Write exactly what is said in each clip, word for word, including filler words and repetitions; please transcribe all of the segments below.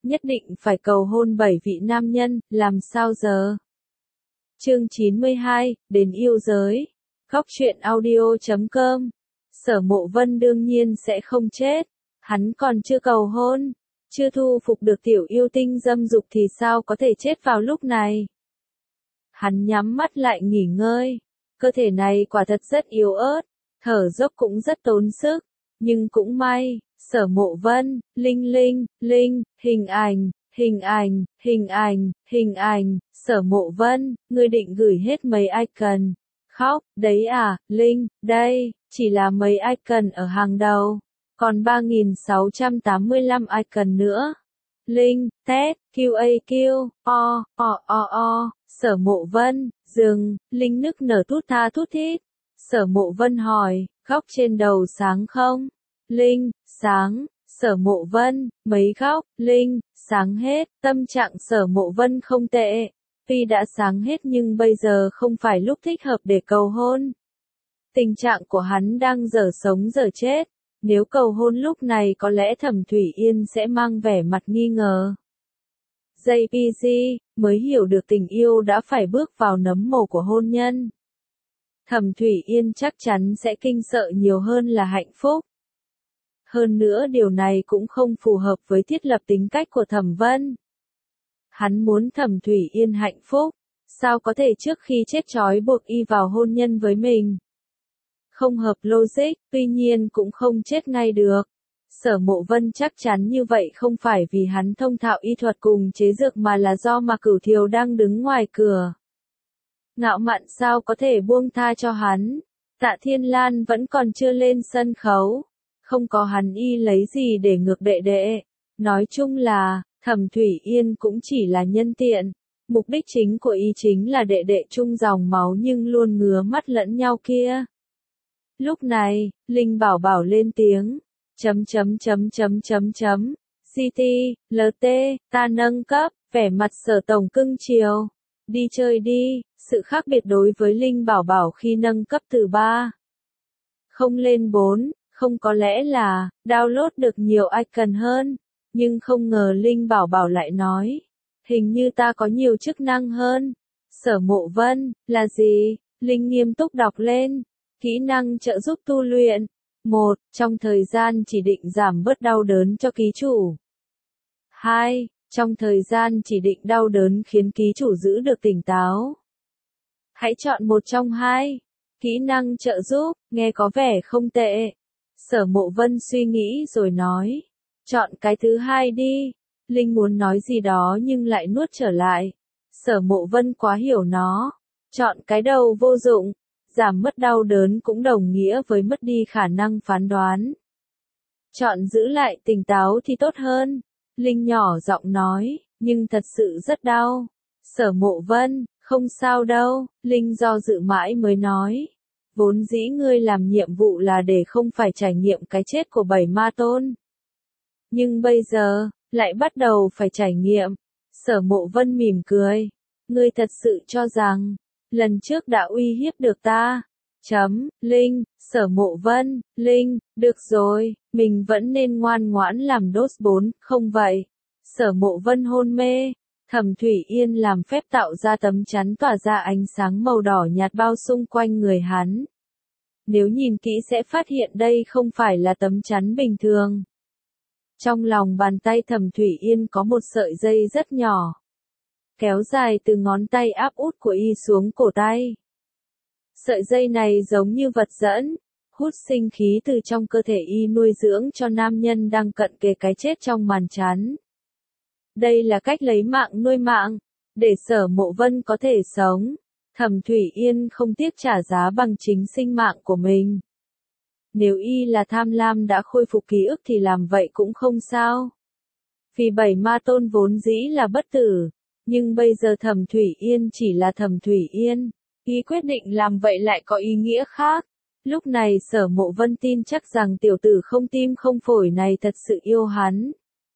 nhất định phải cầu hôn bảy vị nam nhân, làm sao giờ? Chương chín mươi hai, đến yêu giới. Góc truyện audio chấm com. Sở Mộ Vân đương nhiên sẽ không chết. Hắn còn chưa cầu hôn, chưa thu phục được tiểu yêu tinh dâm dục thì sao có thể chết vào lúc này. Hắn nhắm mắt lại nghỉ ngơi. Cơ thể này quả thật rất yếu ớt, thở dốc cũng rất tốn sức. Nhưng cũng may, Sở Mộ Vân, linh linh, linh, hình ảnh, hình ảnh, hình ảnh, hình ảnh, Sở Mộ Vân, ngươi định gửi hết mấy icon. Khóc, đấy à, Linh, đây, chỉ là mấy icon ở hàng đầu. Còn ba nghìn sáu trăm tám mươi lăm icon nữa. Linh, test, quy a quy, o, o, o, o, Sở Mộ Vân, dừng, Linh nức nở thút tha thút thít. Sở Mộ Vân hỏi, góc trên đầu sáng không? Linh, sáng. Sở Mộ Vân, mấy góc? Linh, sáng hết. Tâm trạng Sở Mộ Vân không tệ. Tuy đã sáng hết nhưng bây giờ không phải lúc thích hợp để cầu hôn. Tình trạng của hắn đang dở sống dở chết. Nếu cầu hôn lúc này có lẽ Thẩm Thủy Yên sẽ mang vẻ mặt nghi ngờ. gi pê giê, mới hiểu được tình yêu đã phải bước vào nấm mồ của hôn nhân. Thẩm Thủy Yên chắc chắn sẽ kinh sợ nhiều hơn là hạnh phúc. Hơn nữa điều này cũng không phù hợp với thiết lập tính cách của Thẩm Vân. Hắn muốn Thẩm Thủy Yên hạnh phúc, sao có thể trước khi chết trói buộc y vào hôn nhân với mình. Không hợp logic, tuy nhiên cũng không chết ngay được. Sở Mộ Vân chắc chắn như vậy không phải vì hắn thông thạo y thuật cùng chế dược mà là do mà Cửu Thiều đang đứng ngoài cửa. Ngạo Mạn sao có thể buông tha cho hắn. Tạ Thiên Lan vẫn còn chưa lên sân khấu. Không có hắn y lấy gì để ngược đệ đệ. Nói chung là, Thẩm Thủy Yên cũng chỉ là nhân tiện. Mục đích chính của y chính là đệ đệ chung dòng máu nhưng luôn ngứa mắt lẫn nhau kia. Lúc này, Linh Bảo Bảo lên tiếng. Chấm chấm chấm chấm chấm chấm. xê tê, lờ tê, ta nâng cấp, vẻ mặt Sở tổng cưng chiều. Đi chơi đi, sự khác biệt đối với Linh Bảo Bảo khi nâng cấp từ ba không lên bốn, không có lẽ là, download được nhiều icon hơn. Nhưng không ngờ Linh Bảo Bảo lại nói. Hình như ta có nhiều chức năng hơn. Sở Mộ Vân, là gì? Linh nghiêm túc đọc lên. Kỹ năng trợ giúp tu luyện. một. Trong thời gian chỉ định giảm bớt đau đớn cho ký chủ. hai. Trong thời gian chỉ định đau đớn khiến ký chủ giữ được tỉnh táo. Hãy chọn một trong hai. Kỹ năng trợ giúp, nghe có vẻ không tệ. Sở Mộ Vân suy nghĩ rồi nói. Chọn cái thứ hai đi. Linh muốn nói gì đó nhưng lại nuốt trở lại. Sở Mộ Vân quá hiểu nó. Chọn cái đầu vô dụng. Giảm mất đau đớn cũng đồng nghĩa với mất đi khả năng phán đoán. Chọn giữ lại tỉnh táo thì tốt hơn. Linh nhỏ giọng nói, nhưng thật sự rất đau. Sở Mộ Vân, không sao đâu. Linh do dự mãi mới nói. Vốn dĩ ngươi làm nhiệm vụ là để không phải trải nghiệm cái chết của bảy ma tôn. Nhưng bây giờ, lại bắt đầu phải trải nghiệm. Sở Mộ Vân mỉm cười. Ngươi thật sự cho rằng, lần trước đã uy hiếp được ta. Chấm, Linh, Sở Mộ Vân, Linh, được rồi, mình vẫn nên ngoan ngoãn làm đốt bốn, không vậy. Sở Mộ Vân hôn mê. Thẩm Thủy Yên làm phép tạo ra tấm chắn tỏa ra ánh sáng màu đỏ nhạt bao xung quanh người hắn. Nếu nhìn kỹ sẽ phát hiện đây không phải là tấm chắn bình thường. Trong lòng bàn tay Thẩm Thủy Yên có một sợi dây rất nhỏ. Kéo dài từ ngón tay áp út của y xuống cổ tay. Sợi dây này giống như vật dẫn, hút sinh khí từ trong cơ thể y nuôi dưỡng cho nam nhân đang cận kề cái chết trong màn chắn. Đây là cách lấy mạng nuôi mạng, để Sở Mộ Vân có thể sống. Thẩm Thủy Yên không tiếc trả giá bằng chính sinh mạng của mình. Nếu y là tham lam đã khôi phục ký ức thì làm vậy cũng không sao. Vì bảy ma tôn vốn dĩ là bất tử, nhưng bây giờ Thẩm Thủy Yên chỉ là Thẩm Thủy Yên, y quyết định làm vậy lại có ý nghĩa khác. Lúc này Sở Mộ Vân tin chắc rằng tiểu tử không tim không phổi này thật sự yêu hắn.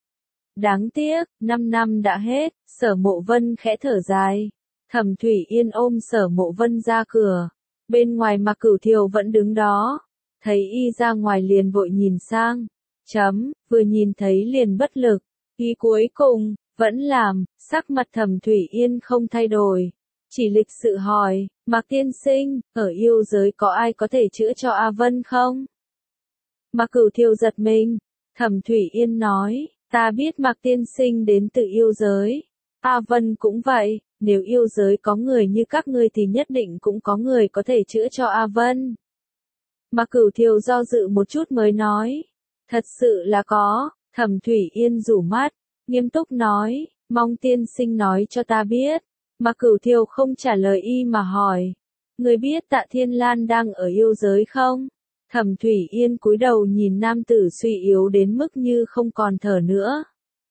Đáng tiếc, năm năm đã hết, Sở Mộ Vân khẽ thở dài. Thẩm Thủy Yên ôm Sở Mộ Vân ra cửa. Bên ngoài mà Cửu Thiều vẫn đứng đó. Thấy y ra ngoài liền vội nhìn sang. Chấm, vừa nhìn thấy liền bất lực. Ý cuối cùng, vẫn làm, sắc mặt Thẩm Thủy Yên không thay đổi. Chỉ lịch sự hỏi, Mạc tiên sinh, ở yêu giới có ai có thể chữa cho A Vân không? Mạc Cửu Thiêu giật mình. Thẩm Thủy Yên nói, ta biết Mạc tiên sinh đến từ yêu giới. A Vân cũng vậy, nếu yêu giới có người như các ngươi thì nhất định cũng có người có thể chữa cho A Vân. Mạc Cửu Thiêu do dự một chút mới nói, thật sự là có. Thẩm Thủy Yên rủ mắt, nghiêm túc nói, mong tiên sinh nói cho ta biết. Mạc Cửu Thiêu không trả lời y mà hỏi, người biết Tạ Thiên Lan đang ở yêu giới không? Thẩm Thủy Yên cúi đầu nhìn nam tử suy yếu đến mức như không còn thở nữa.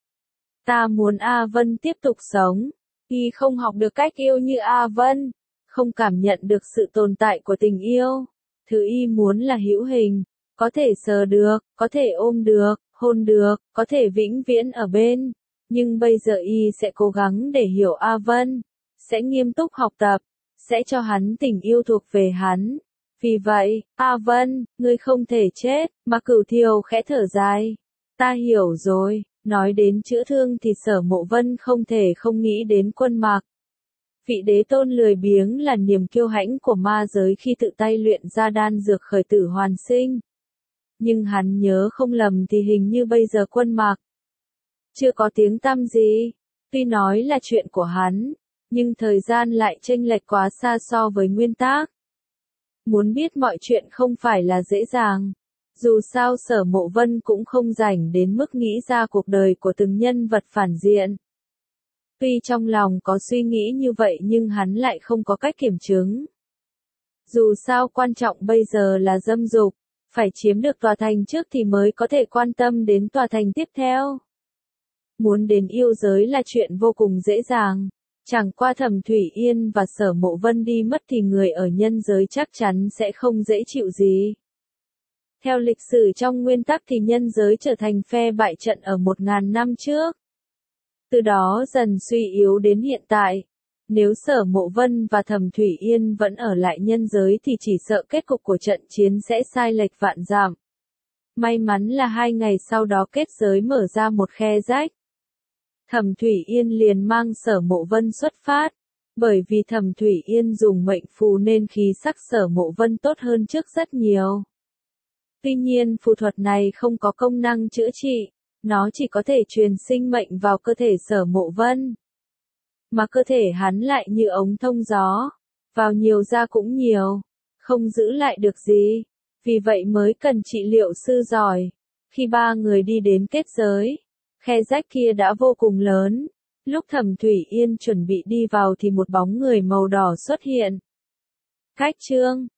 Ta muốn A Vân tiếp tục sống. Y không học được cách yêu như A Vân, không cảm nhận được sự tồn tại của tình yêu. Thứ y muốn là hữu hình, có thể sờ được, có thể ôm được, hôn được, có thể vĩnh viễn ở bên. Nhưng bây giờ y sẽ cố gắng để hiểu A Vân, sẽ nghiêm túc học tập, sẽ cho hắn tình yêu thuộc về hắn. Vì vậy, A Vân, ngươi không thể chết. Mạc Cửu Thiêu khẽ thở dài. Ta hiểu rồi. Nói đến chữa thương thì Sở Mộ Vân không thể không nghĩ đến Quân Mạc. Vị đế tôn lười biếng là niềm kiêu hãnh của ma giới khi tự tay luyện ra đan dược khởi tử hoàn sinh. Nhưng hắn nhớ không lầm thì hình như bây giờ Quân Mạc chưa có tiếng tăm gì. Tuy nói là chuyện của hắn, nhưng thời gian lại chênh lệch quá xa so với nguyên tắc. Muốn biết mọi chuyện không phải là dễ dàng. Dù sao Sở Mộ Vân cũng không rảnh đến mức nghĩ ra cuộc đời của từng nhân vật phản diện. Tuy trong lòng có suy nghĩ như vậy nhưng hắn lại không có cách kiểm chứng. Dù sao quan trọng bây giờ là dâm dục, phải chiếm được tòa thành trước thì mới có thể quan tâm đến tòa thành tiếp theo. Muốn đến yêu giới là chuyện vô cùng dễ dàng. Chẳng qua Thẩm Thủy Yên và Sở Mộ Vân đi mất thì người ở nhân giới chắc chắn sẽ không dễ chịu gì. Theo lịch sử trong nguyên tắc thì nhân giới trở thành phe bại trận ở một ngàn năm trước. Từ đó dần suy yếu đến hiện tại. Nếu Sở Mộ Vân và Thẩm Thủy Yên vẫn ở lại nhân giới thì chỉ sợ kết cục của trận chiến sẽ sai lệch vạn dặm. May mắn là hai ngày sau đó kết giới mở ra một khe rách. Thẩm Thủy Yên liền mang Sở Mộ Vân xuất phát. Bởi vì Thẩm Thủy Yên dùng mệnh phù nên khí sắc Sở Mộ Vân tốt hơn trước rất nhiều. Tuy nhiên phù thuật này không có công năng chữa trị, nó chỉ có thể truyền sinh mệnh vào cơ thể Sở Mộ Vân. Mà cơ thể hắn lại như ống thông gió, vào nhiều ra cũng nhiều, không giữ lại được gì, vì vậy mới cần trị liệu sư giỏi. Khi ba người đi đến kết giới, khe rách kia đã vô cùng lớn, lúc Thẩm Thủy Yên chuẩn bị đi vào thì một bóng người màu đỏ xuất hiện. Cách chương